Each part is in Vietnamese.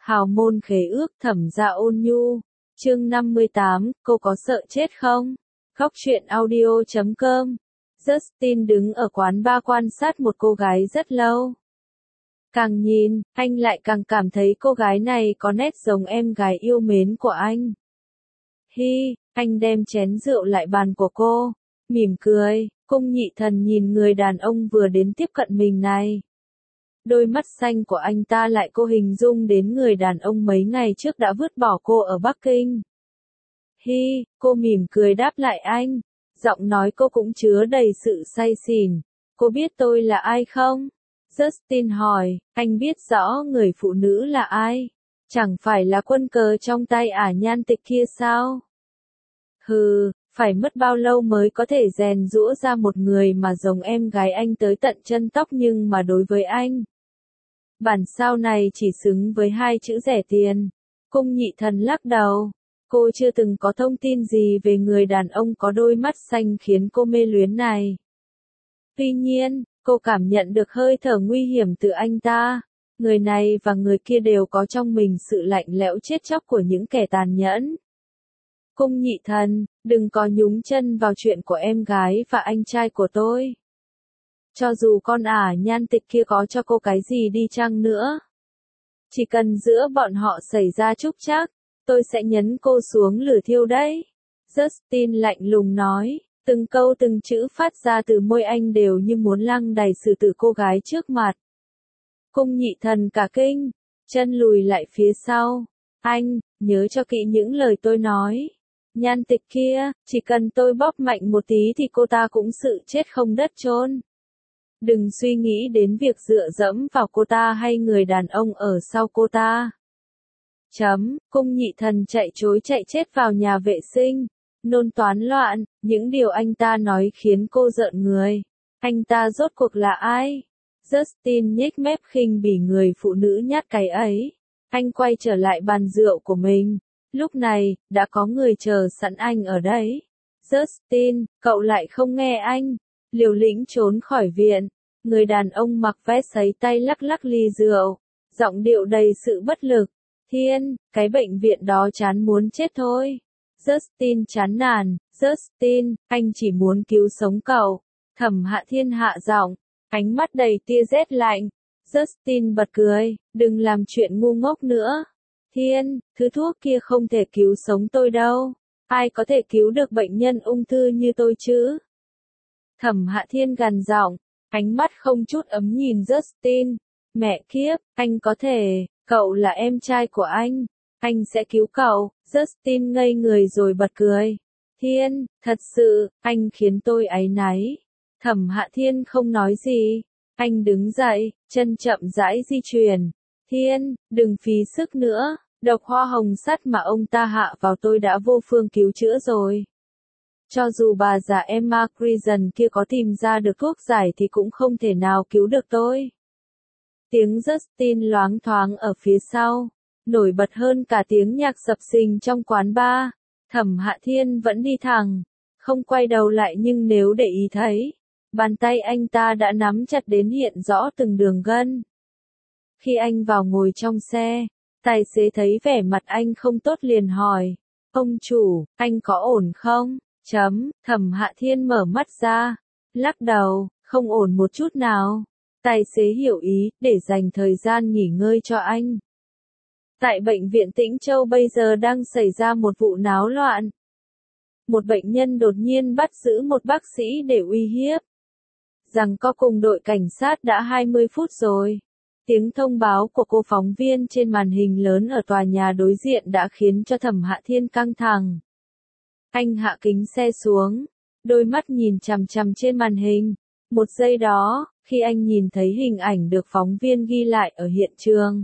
Hào môn khế ước Thẩm Gia Ôn Nhu. Chương 58, cô có sợ chết không? Góc truyện audio.com. Justin đứng ở quán bar quan sát một cô gái rất lâu. Càng nhìn, anh lại càng cảm thấy cô gái này có nét giống em gái yêu mến của anh. Hi, anh đem chén rượu lại bàn của cô, mỉm cười. Cung Nhị Thần nhìn người đàn ông vừa đến tiếp cận mình này. Đôi mắt xanh của anh ta lại cô hình dung đến người đàn ông mấy ngày trước đã vứt bỏ cô ở Bắc Kinh. Hi, cô mỉm cười đáp lại anh. Giọng nói cô cũng chứa đầy sự say xỉn. Cô biết tôi là ai không? Justin hỏi, anh biết rõ người phụ nữ là ai? Chẳng phải là quân cờ trong tay Ả Nhan Tịch kia sao? Hừ, phải mất bao lâu mới có thể rèn giũa ra một người mà giống em gái anh tới tận chân tóc, nhưng mà đối với anh, bản sao này chỉ xứng với hai chữ rẻ tiền. Cung Nhị Thần lắc đầu. Cô chưa từng có thông tin gì về người đàn ông có đôi mắt xanh khiến cô mê luyến này. Tuy nhiên, cô cảm nhận được hơi thở nguy hiểm từ anh ta. Người này và người kia đều có trong mình sự lạnh lẽo chết chóc của những kẻ tàn nhẫn. Cung Nhị Thần, đừng có nhúng chân vào chuyện của em gái và anh trai của tôi. Cho dù con Ả Nhan Tịch kia có cho cô cái gì đi chăng nữa, chỉ cần giữa bọn họ xảy ra trúc trắc, tôi sẽ nhấn cô xuống lửa thiêu đấy. Justin lạnh lùng nói, từng câu từng chữ phát ra từ môi anh đều như muốn lăng đầy xử tử cô gái trước mặt. Cung Nhị Thần cả kinh, chân lùi lại phía sau. Anh, nhớ cho kỹ những lời tôi nói. Nhan Tịch kia, chỉ cần tôi bóp mạnh một tí thì cô ta cũng sự chết không đất chôn. Đừng suy nghĩ đến việc dựa dẫm vào cô ta hay người đàn ông ở sau cô ta. Cung Nhị Thần chạy trối chạy chết vào nhà vệ sinh, nôn toán loạn, những điều anh ta nói khiến cô rợn người. Anh ta rốt cuộc là ai? Justin nhếch mép khinh bỉ người phụ nữ nhát cái ấy. Anh quay trở lại bàn rượu của mình. Lúc này, đã có người chờ sẵn anh ở đấy. Justin, cậu lại không nghe anh. Liều lĩnh trốn khỏi viện. Người đàn ông mặc vest sấy tay lắc lắc ly rượu. Giọng điệu đầy sự bất lực. Thiên, cái bệnh viện đó chán muốn chết thôi. Justin chán nản. Justin, anh chỉ muốn cứu sống cậu. Thẩm Hạ Thiên hạ giọng, ánh mắt đầy tia rét lạnh. Justin bật cười, đừng làm chuyện ngu ngốc nữa. Thiên, thứ thuốc kia không thể cứu sống tôi đâu. Ai có thể cứu được bệnh nhân ung thư như tôi chứ? Thẩm Hạ Thiên gằn giọng, ánh mắt không chút ấm nhìn Justin. Mẹ kiếp, anh có thể, cậu là em trai của anh sẽ cứu cậu. Justin ngây người rồi bật cười. Thiên, thật sự, anh khiến tôi áy náy. Thẩm Hạ Thiên không nói gì. Anh đứng dậy, chân chậm rãi di chuyển. Thiên, đừng phí sức nữa. Độc hoa hồng sắt mà ông ta hạ vào tôi đã vô phương cứu chữa rồi. Cho dù bà già Emma Grison kia có tìm ra được thuốc giải thì cũng không thể nào cứu được tôi. Tiếng Justin loáng thoáng ở phía sau, nổi bật hơn cả tiếng nhạc sập sình trong quán bar. Thẩm Hạ Thiên vẫn đi thẳng, không quay đầu lại, nhưng nếu để ý thấy, bàn tay anh ta đã nắm chặt đến hiện rõ từng đường gân. Khi anh vào ngồi trong xe, tài xế thấy vẻ mặt anh không tốt liền hỏi, ông chủ, anh có ổn không? Thẩm Hạ Thiên mở mắt ra, lắc đầu, không ổn một chút nào. Tài xế hiểu ý, để dành thời gian nghỉ ngơi cho anh. Tại bệnh viện Tĩnh Châu bây giờ đang xảy ra một vụ náo loạn. Một bệnh nhân đột nhiên bắt giữ một bác sĩ để uy hiếp. Rằng có cùng đội cảnh sát đã 20 phút rồi. Tiếng thông báo của cô phóng viên trên màn hình lớn ở tòa nhà đối diện đã khiến cho Thẩm Hạ Thiên căng thẳng. Anh hạ kính xe xuống, đôi mắt nhìn chằm chằm trên màn hình. Một giây đó, khi anh nhìn thấy hình ảnh được phóng viên ghi lại ở hiện trường,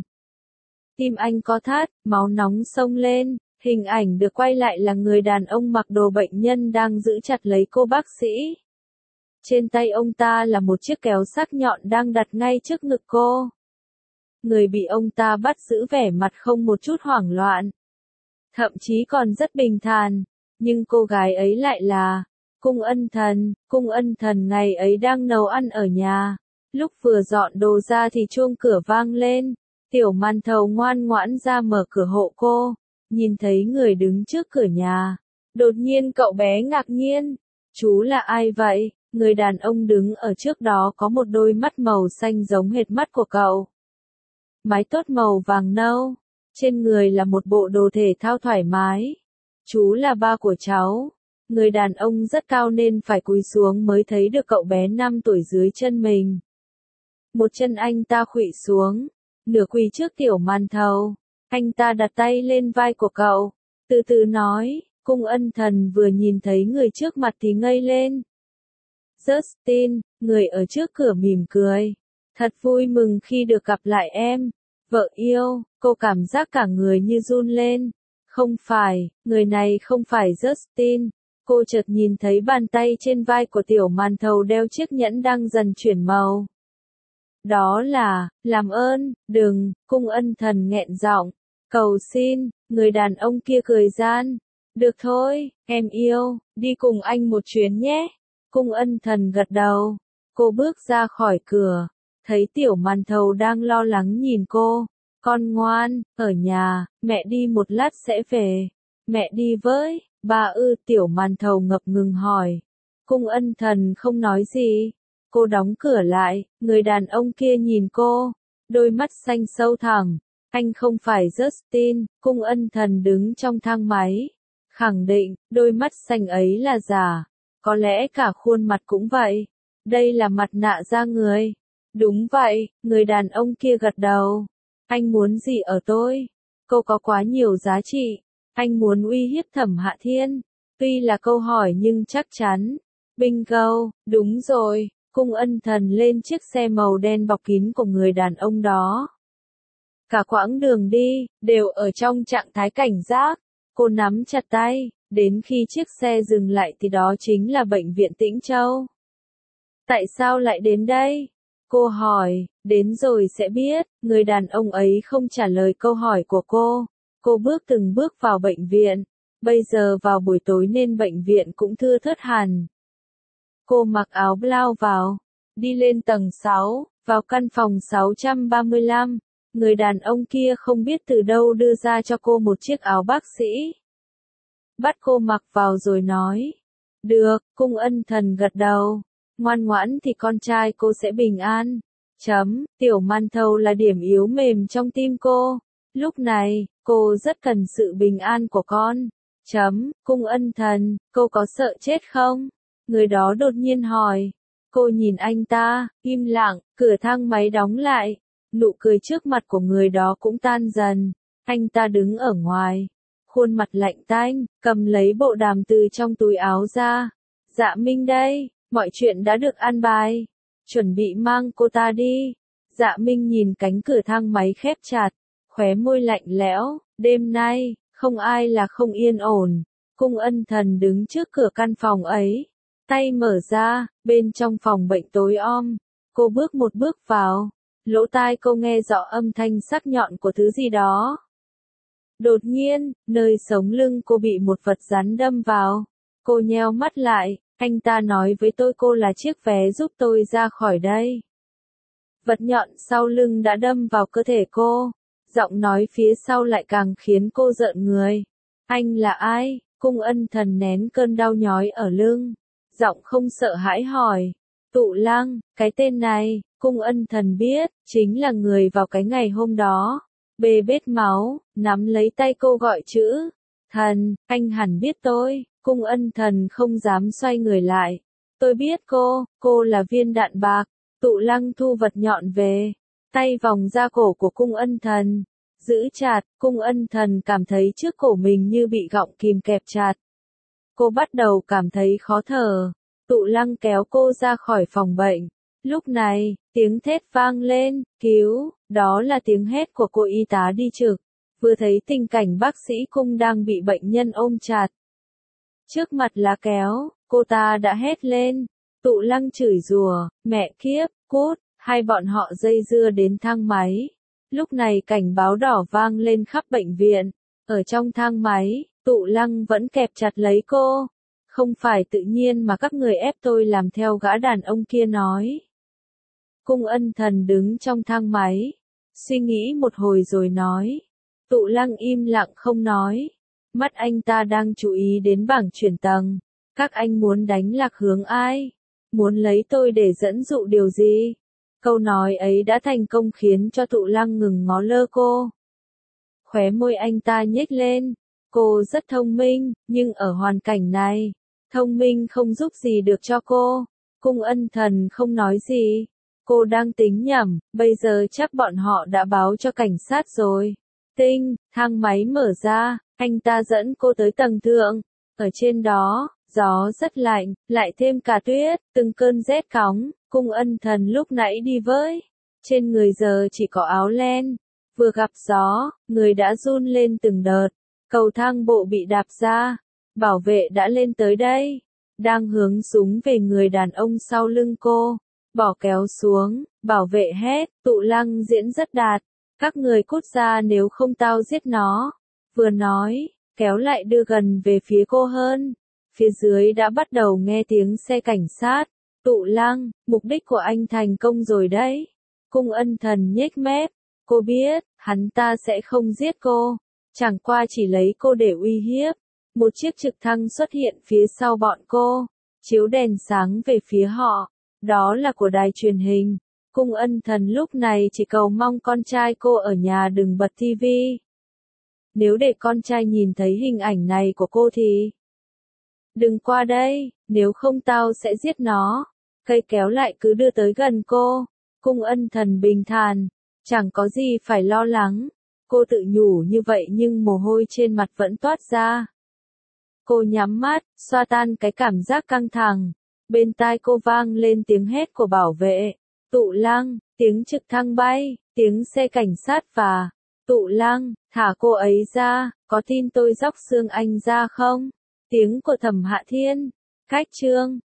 tim anh co thắt, máu nóng xông lên. Hình ảnh được quay lại là người đàn ông mặc đồ bệnh nhân đang giữ chặt lấy cô bác sĩ. Trên tay ông ta là một chiếc kéo sắc nhọn đang đặt ngay trước ngực cô. Người bị ông ta bắt giữ vẻ mặt không một chút hoảng loạn, thậm chí còn rất bình thản, nhưng cô gái ấy lại là Cung Ân Thần. Cung Ân Thần ngày ấy đang nấu ăn ở nhà. Lúc vừa dọn đồ ra thì chuông cửa vang lên. Tiểu màn thầu ngoan ngoãn ra mở cửa hộ cô, nhìn thấy người đứng trước cửa nhà. Đột nhiên cậu bé ngạc nhiên, chú là ai vậy? Người đàn ông đứng ở trước đó có một đôi mắt màu xanh giống hệt mắt của cậu. Mái tóc màu vàng nâu, trên người là một bộ đồ thể thao thoải mái. Chú là ba của cháu. Người đàn ông rất cao nên phải cúi xuống mới thấy được cậu bé 5 tuổi dưới chân mình. Một chân anh ta khuỵu xuống, nửa quỳ trước tiểu màn thầu. Anh ta đặt tay lên vai của cậu, từ từ nói, Cung Ân Thần vừa nhìn thấy người trước mặt thì ngây lên. Justin, người ở trước cửa mỉm cười. Thật vui mừng khi được gặp lại em. Vợ yêu, cô cảm giác cả người như run lên. Không phải, người này không phải Justin. Cô chợt nhìn thấy bàn tay trên vai của tiểu màn thầu đeo chiếc nhẫn đang dần chuyển màu. Đó là, làm ơn, đừng, Cung Ân Thần nghẹn giọng. Cầu xin, người đàn ông kia cười gian. Được thôi, em yêu, đi cùng anh một chuyến nhé. Cung Ân Thần gật đầu. Cô bước ra khỏi cửa, thấy tiểu màn thầu đang lo lắng nhìn cô. Con ngoan, ở nhà, mẹ đi một lát sẽ về. Mẹ đi với, ba ư? Tiểu màn thầu ngập ngừng hỏi. Cung Ân Thần không nói gì. Cô đóng cửa lại, người đàn ông kia nhìn cô, đôi mắt xanh sâu thẳm. Anh không phải Justin. Cung Ân Thần đứng trong thang máy, khẳng định, đôi mắt xanh ấy là giả. Có lẽ cả khuôn mặt cũng vậy. Đây là mặt nạ da người. Đúng vậy, người đàn ông kia gật đầu. Anh muốn gì ở tôi? Cô có quá nhiều giá trị. Anh muốn uy hiếp Thẩm Hạ Thiên. Tuy là câu hỏi nhưng chắc chắn. Bingo, đúng rồi. Cung Ân Thần lên chiếc xe màu đen bọc kín của người đàn ông đó. Cả quãng đường đi, đều ở trong trạng thái cảnh giác. Cô nắm chặt tay, đến khi chiếc xe dừng lại thì đó chính là bệnh viện Tĩnh Châu. Tại sao lại đến đây? Cô hỏi, đến rồi sẽ biết. Người đàn ông ấy không trả lời câu hỏi của cô. Cô bước từng bước vào bệnh viện. Bây giờ vào buổi tối nên bệnh viện cũng thưa thớt hẳn. Cô mặc áo blau vào, đi lên tầng 6, vào căn phòng 635. Người đàn ông kia không biết từ đâu đưa ra cho cô một chiếc áo bác sĩ. Bắt cô mặc vào rồi nói. Được, Cung Ân Thần gật đầu. Ngoan ngoãn thì con trai cô sẽ bình an. Tiểu màn thầu là điểm yếu mềm trong tim cô. Lúc này, cô rất cần sự bình an của con. Cung Ân Thần, cô có sợ chết không? Người đó đột nhiên hỏi. Cô nhìn anh ta, im lặng, cửa thang máy đóng lại. Nụ cười trước mặt của người đó cũng tan dần. Anh ta đứng ở ngoài, khuôn mặt lạnh tanh, cầm lấy bộ đàm từ trong túi áo ra. Dạ Minh đây, mọi chuyện đã được an bài. Chuẩn bị mang cô ta đi. Dạ Minh nhìn cánh cửa thang máy khép chặt, khóe môi lạnh lẽo. Đêm nay, không ai là không yên ổn. Cung Ân Thần đứng trước cửa căn phòng ấy. Tay mở ra, bên trong phòng bệnh tối om. Cô bước một bước vào. Lỗ tai cô nghe rõ âm thanh sắc nhọn của thứ gì đó. Đột nhiên, nơi sống lưng cô bị một vật rắn đâm vào. Cô nheo mắt lại, anh ta nói với tôi cô là chiếc vé giúp tôi ra khỏi đây. Vật nhọn sau lưng đã đâm vào cơ thể cô. Giọng nói phía sau lại càng khiến cô rợn người. Anh là ai? Cung Ân Thần nén cơn đau nhói ở lưng. Giọng không sợ hãi hỏi. Tụ Lăng, cái tên này, Cung Ân Thần biết, chính là người vào cái ngày hôm đó. Bê bết máu, nắm lấy tay cô gọi chữ. Thần, anh hẳn biết tôi. Cung Ân Thần không dám xoay người lại. Tôi biết cô là viên đạn bạc. Tụ Lăng thu vật nhọn về. Tay vòng ra cổ của Cung Ân Thần. Giữ chặt, Cung Ân Thần cảm thấy trước cổ mình như bị gọng kìm kẹp chặt. Cô bắt đầu cảm thấy khó thở. Tụ Lăng kéo cô ra khỏi phòng bệnh. Lúc này, tiếng thét vang lên, cứu, đó là tiếng hét của cô y tá đi trực. Vừa thấy tình cảnh bác sĩ Cung đang bị bệnh nhân ôm chặt. Trước mặt lá kéo, cô ta đã hét lên. Tụ Lăng chửi rủa, mẹ kiếp, cút, hai bọn họ dây dưa đến thang máy. Lúc này cảnh báo đỏ vang lên khắp bệnh viện. Ở trong thang máy, Tụ Lăng vẫn kẹp chặt lấy cô. Không phải tự nhiên mà các người ép tôi làm theo gã đàn ông kia nói. Cung Ân Thần đứng trong thang máy. suy nghĩ một hồi rồi nói. Tụ Lăng im lặng không nói. Mắt anh ta đang chú ý đến bảng chuyển tầng. Các anh muốn đánh lạc hướng ai? Muốn lấy tôi để dẫn dụ điều gì? Câu nói ấy đã thành công khiến cho Tụ Lăng ngừng ngó lơ cô. Khóe môi anh ta nhếch lên. Cô rất thông minh, nhưng ở hoàn cảnh này, thông minh không giúp gì được cho cô. Cung Ân Thần không nói gì. Cô đang tính nhầm, bây giờ chắc bọn họ đã báo cho cảnh sát rồi. Tinh, thang máy mở ra, anh ta dẫn cô tới tầng thượng. Ở trên đó, gió rất lạnh, lại thêm cả tuyết, từng cơn rét cóng. Cung Ân Thần lúc nãy đi với. Trên người giờ chỉ có áo len. Vừa gặp gió, người đã run lên từng đợt. Cầu thang bộ bị đạp ra. Bảo vệ đã lên tới đây. Đang hướng súng về người đàn ông sau lưng cô. Bỏ kéo xuống, bảo vệ hét, Tụ Lăng diễn rất đạt. Các người cút ra nếu không tao giết nó. Vừa nói, kéo lại đưa gần về phía cô hơn. Phía dưới đã bắt đầu nghe tiếng xe cảnh sát. Tụ Lăng, mục đích của anh thành công rồi đấy. Cung Ân Thần nhếch mép. Cô biết, hắn ta sẽ không giết cô. Chẳng qua chỉ lấy cô để uy hiếp. Một chiếc trực thăng xuất hiện phía sau bọn cô. Chiếu đèn sáng về phía họ. Đó là của đài truyền hình. Cung Ân Thần lúc này chỉ cầu mong con trai cô ở nhà đừng bật tivi. Nếu để con trai nhìn thấy hình ảnh này của cô thì... Đừng qua đây, nếu không tao sẽ giết nó. Cây kéo lại cứ đưa tới gần cô. Cung Ân Thần bình thản. Chẳng có gì phải lo lắng. Cô tự nhủ như vậy nhưng mồ hôi trên mặt vẫn toát ra. Cô nhắm mắt, xoa tan cái cảm giác căng thẳng. Bên tai cô vang lên tiếng hét của bảo vệ. Tụ Lăng, tiếng trực thăng bay, tiếng xe cảnh sát và... Tụ Lăng, thả cô ấy ra, có tin tôi róc xương anh ra không? Tiếng của Thẩm Hạ Thiên. Khách trương.